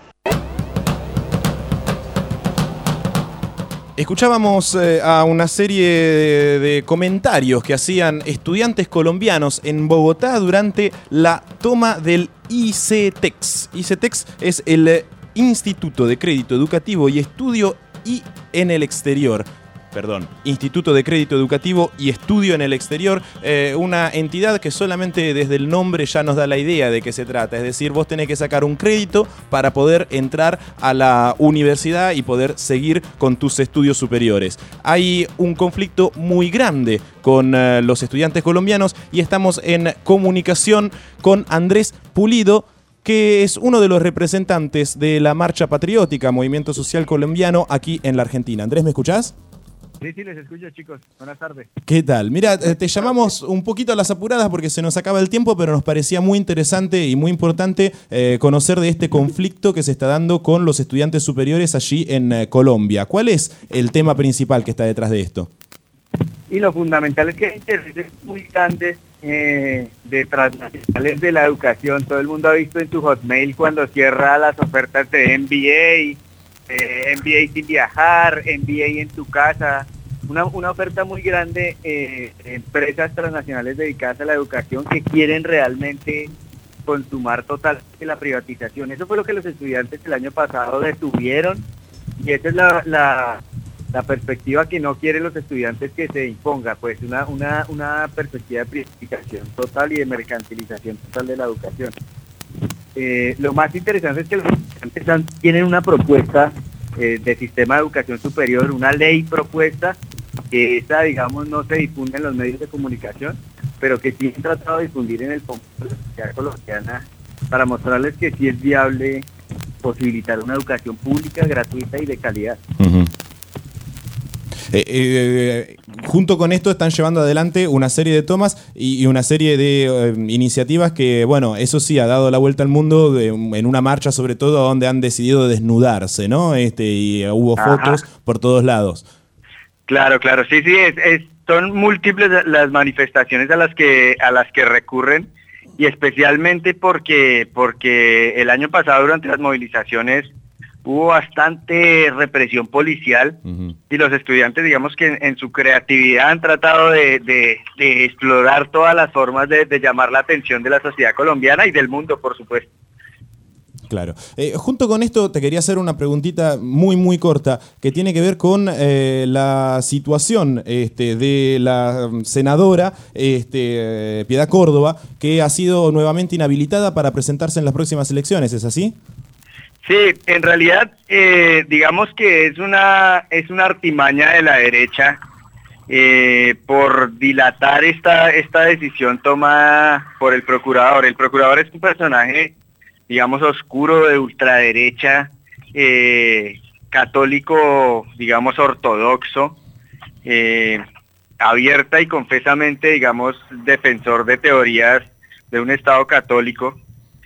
Escuchábamos a una serie de comentarios que hacían estudiantes colombianos en Bogotá durante la toma del ICETEX. ICETEX es el Instituto de Crédito Educativo y Estudio en el Exterior. Instituto de Crédito Educativo y Estudio en el Exterior, una entidad que solamente desde el nombre ya nos da la idea de qué se trata. Es decir, vos tenés que sacar un crédito para poder entrar a la universidad y poder seguir con tus estudios superiores. Hay un conflicto muy grande con los estudiantes colombianos y estamos en comunicación con Andrés Pulido, que es uno de los representantes de la Marcha Patriótica, Movimiento Social Colombiano, aquí en la Argentina. Andrés, ¿me escuchás? Sí, les escucho, chicos. Buenas tardes. ¿Qué tal? Mira, te llamamos un poquito a las apuradas porque se nos acaba el tiempo, pero nos parecía muy interesante y muy importante conocer de este conflicto que se está dando con los estudiantes superiores allí en Colombia. ¿Cuál es el tema principal que está detrás de esto? Y lo fundamental es que hay intereses muy grandes de transnacionales de la educación. Todo el mundo ha visto en su Hotmail cuando cierra las ofertas de MBA, MBA sin viajar, MBA en tu casa, una oferta muy grande de empresas transnacionales dedicadas a la educación que quieren realmente consumar totalmente la privatización. Eso fue lo que los estudiantes el año pasado detuvieron y esa es la perspectiva que no quieren los estudiantes que se imponga, pues una perspectiva de privatización total y de mercantilización total de la educación. Lo más interesante es que los estudiantes tienen una propuesta de sistema de educación superior, una ley propuesta, que esa, digamos, no se difunde en los medios de comunicación, pero que sí han tratado de difundir en el Congreso de la sociedad colombiana para mostrarles que sí es viable posibilitar una educación pública, gratuita y de calidad. Uh-huh. Junto con esto están llevando adelante una serie de tomas y una serie de iniciativas que, bueno, eso sí, ha dado la vuelta al mundo en una marcha sobre todo donde han decidido desnudarse, ¿no? Y hubo fotos por todos lados. Claro, sí, son múltiples las manifestaciones a las que recurren y especialmente porque el año pasado durante las movilizaciones hubo bastante represión policial y los estudiantes, digamos que en su creatividad han tratado de explorar todas las formas de llamar la atención de la sociedad colombiana y del mundo, por supuesto. Claro. Junto con esto te quería hacer una preguntita muy, muy corta que tiene que ver con la situación de la senadora Piedad Córdoba, que ha sido nuevamente inhabilitada para presentarse en las próximas elecciones, ¿es así? Sí, en realidad digamos que es una artimaña de la derecha por dilatar esta decisión tomada por el procurador. El procurador es un personaje, digamos, oscuro de ultraderecha, católico, digamos, ortodoxo, abierta y confesamente, digamos, defensor de teorías de un Estado católico.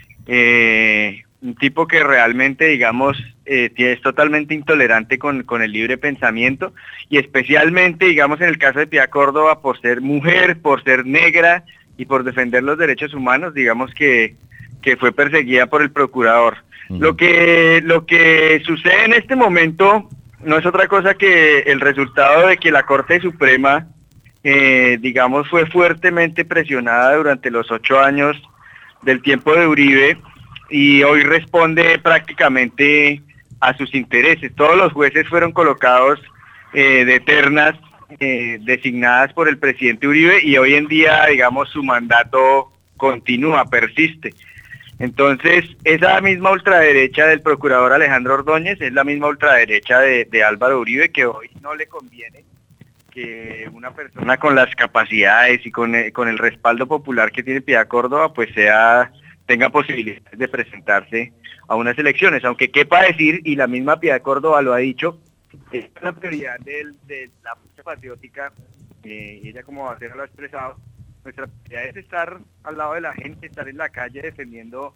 Un tipo que realmente, digamos, es totalmente intolerante con el libre pensamiento y especialmente, digamos, en el caso de Piedad Córdoba, por ser mujer, por ser negra y por defender los derechos humanos, digamos que fue perseguida por el procurador. Lo que sucede en este momento no es otra cosa que el resultado de que la Corte Suprema, digamos, fue fuertemente presionada durante los 8 años del tiempo de Uribe, y hoy responde prácticamente a sus intereses. Todos los jueces fueron colocados de ternas designadas por el presidente Uribe y hoy en día, digamos, su mandato continúa, persiste. Entonces, esa misma ultraderecha del procurador Alejandro Ordóñez es la misma ultraderecha de Álvaro Uribe, que hoy no le conviene que una persona con las capacidades y con el respaldo popular que tiene Piedad Córdoba, pues tenga posibilidades de presentarse a unas elecciones. Aunque quepa decir, y la misma Piedad Córdoba lo ha dicho, es la prioridad de la lucha patriótica, ella como Bacera lo ha expresado, nuestra prioridad es estar al lado de la gente, estar en la calle defendiendo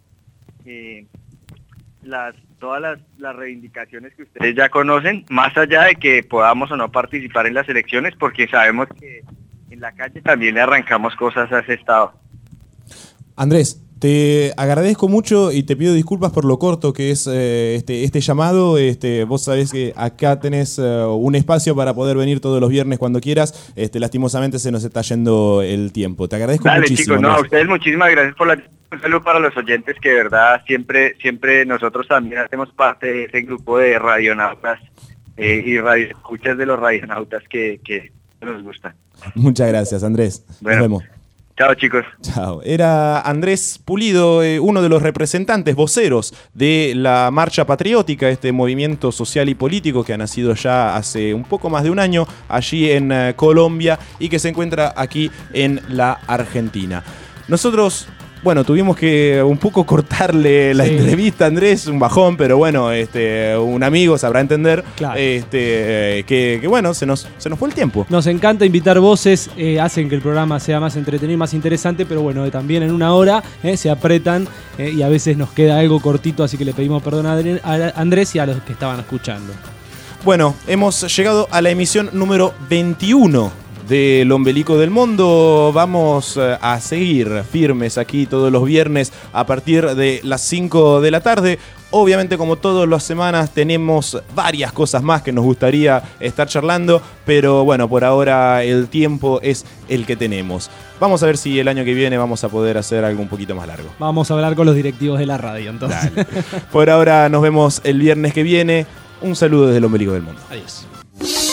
todas las reivindicaciones que ustedes ya conocen, más allá de que podamos o no participar en las elecciones, porque sabemos que en la calle también le arrancamos cosas a ese Estado. Andrés, te agradezco mucho y te pido disculpas por lo corto que es este llamado. Vos sabés que acá tenés un espacio para poder venir todos los viernes cuando quieras. Lastimosamente se nos está yendo el tiempo. Te agradezco muchísimo. Chicos, a ustedes muchísimas gracias por un saludo para los oyentes, que de verdad siempre nosotros también hacemos parte de ese grupo de radionautas y radioescuchas de los radionautas que nos gustan. Muchas gracias, Andrés. Bueno. Nos vemos. Chao, chicos. Chao. Era Andrés Pulido, uno de los representantes, voceros de la Marcha Patriótica, este movimiento social y político que ha nacido ya hace un poco más de un año allí en Colombia y que se encuentra aquí en la Argentina. Nosotros, bueno, tuvimos que un poco cortarle la entrevista a Andrés, un bajón, pero bueno, un amigo sabrá entender, claro, que bueno, se nos fue el tiempo. Nos encanta invitar voces, hacen que el programa sea más entretenido y más interesante, pero bueno, también en una hora se apretan y a veces nos queda algo cortito, así que le pedimos perdón a Andrés y a los que estaban escuchando. Bueno, hemos llegado a la emisión número 21 del Ombelico del Mundo. Vamos a seguir firmes aquí todos los viernes a partir de las 5 de la tarde. Obviamente, como todas las semanas, tenemos varias cosas más que nos gustaría estar charlando, pero bueno, por ahora el tiempo es el que tenemos. Vamos a ver si el año que viene vamos a poder hacer algo un poquito más largo. Vamos a hablar con los directivos de la radio, entonces. Dale. Por ahora nos vemos el viernes que viene. Un saludo desde el Ombelico del Mundo. Adiós.